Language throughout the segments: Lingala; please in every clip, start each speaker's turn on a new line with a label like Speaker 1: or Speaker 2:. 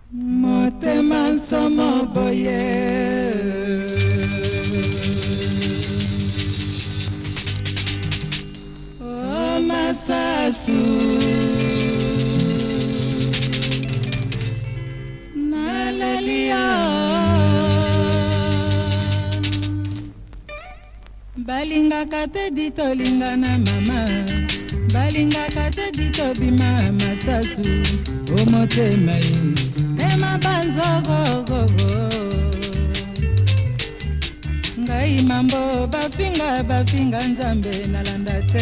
Speaker 1: motema nsomo boye o masasu nalalia balingaka te ditolingana mama balingaka te ditobima masasu o motema ema banzogogogo ngai mambo bafinga nzambe nalanda te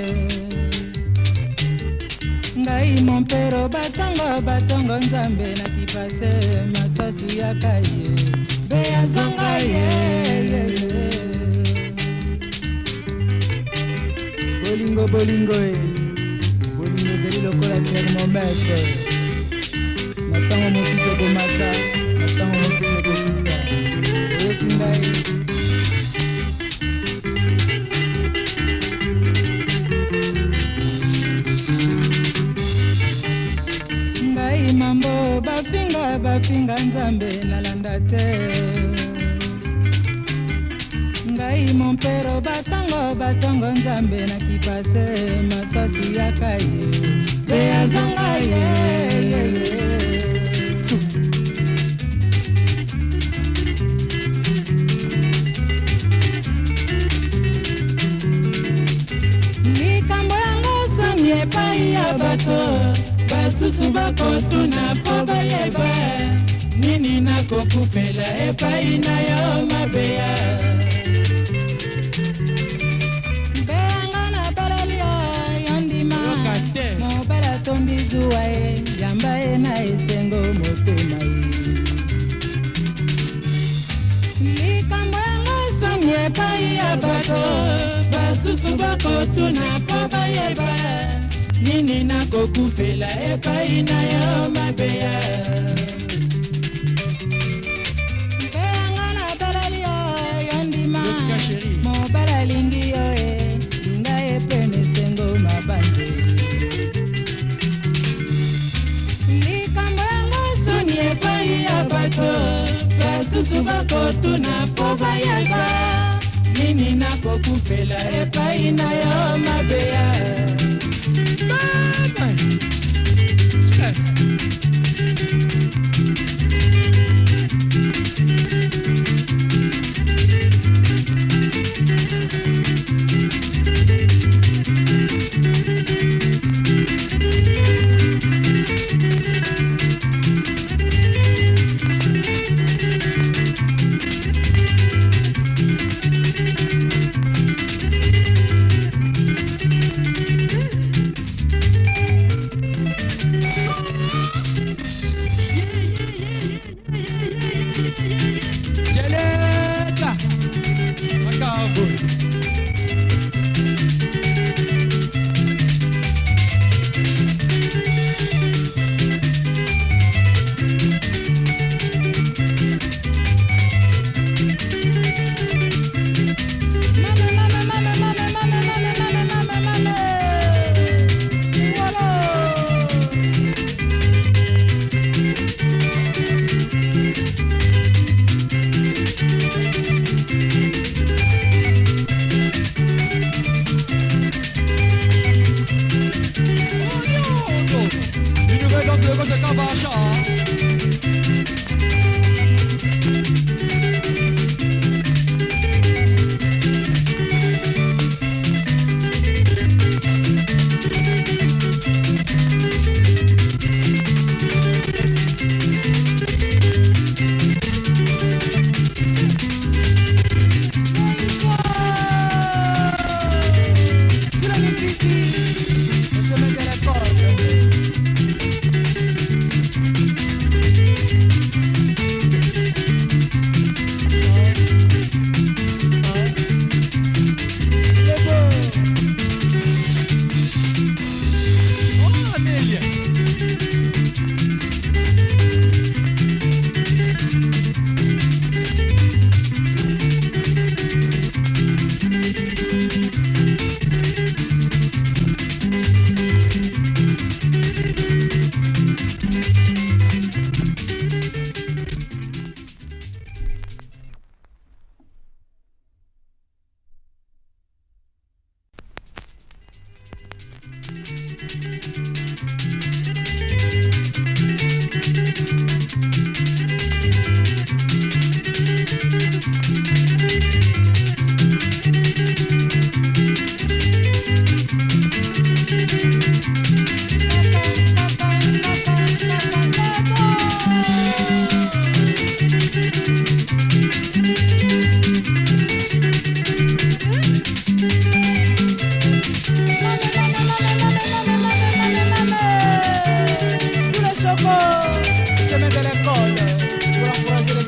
Speaker 1: ngai mompero batongo nzambe nakipa te masasu yakaye beyazonga ye bolingo bolingo ezali lokola thermomètre natango mosusu ekomata natango mosusu ekokita oyoki ngai mambo bafinga nzambe nalanda te ngai mompero batongo nzambe nakipa te masasu yakaye beyazanga ye likambo yango soni epai ya bato basusu bakotuna mpo bayeba nini nakokufela epai na yo mabeya mobala tondi zuwa yamba na esengo motema likambo yango soni epai ya bato basusu bakotuna mpo bayeba nini nakokufela epai na yo mabeya mbeyanga na balali yo ndima mobala lingi yo linga epene esengo mabanje epai ya bato basusu bakotuna mpo bayeba nini nakokufela epai na yo mabeya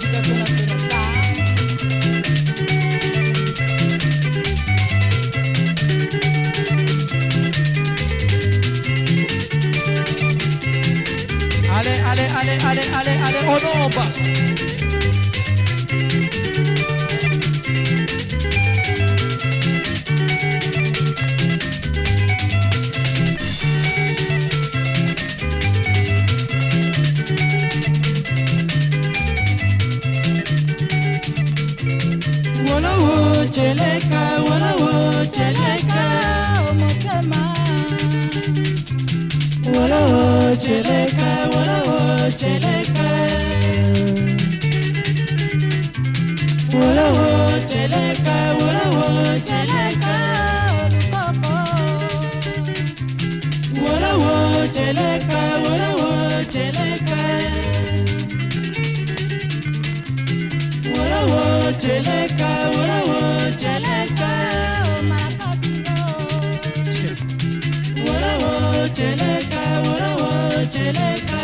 Speaker 1: l'éducation nationale. Allez, allez, allez, allez, allez, allez, au nombre. Wala wo cheleka, wala wo cheleka, omokema. Wala wo cheleka, wala wo cheleka. Wala wo cheleka, wala wo cheleka, olukoko. Wala wo cheleka, wala wo cheleka. Wala wo cheleka, wala wo cheleka, omakasiro. Wala wo cheleka, wala wo cheleka.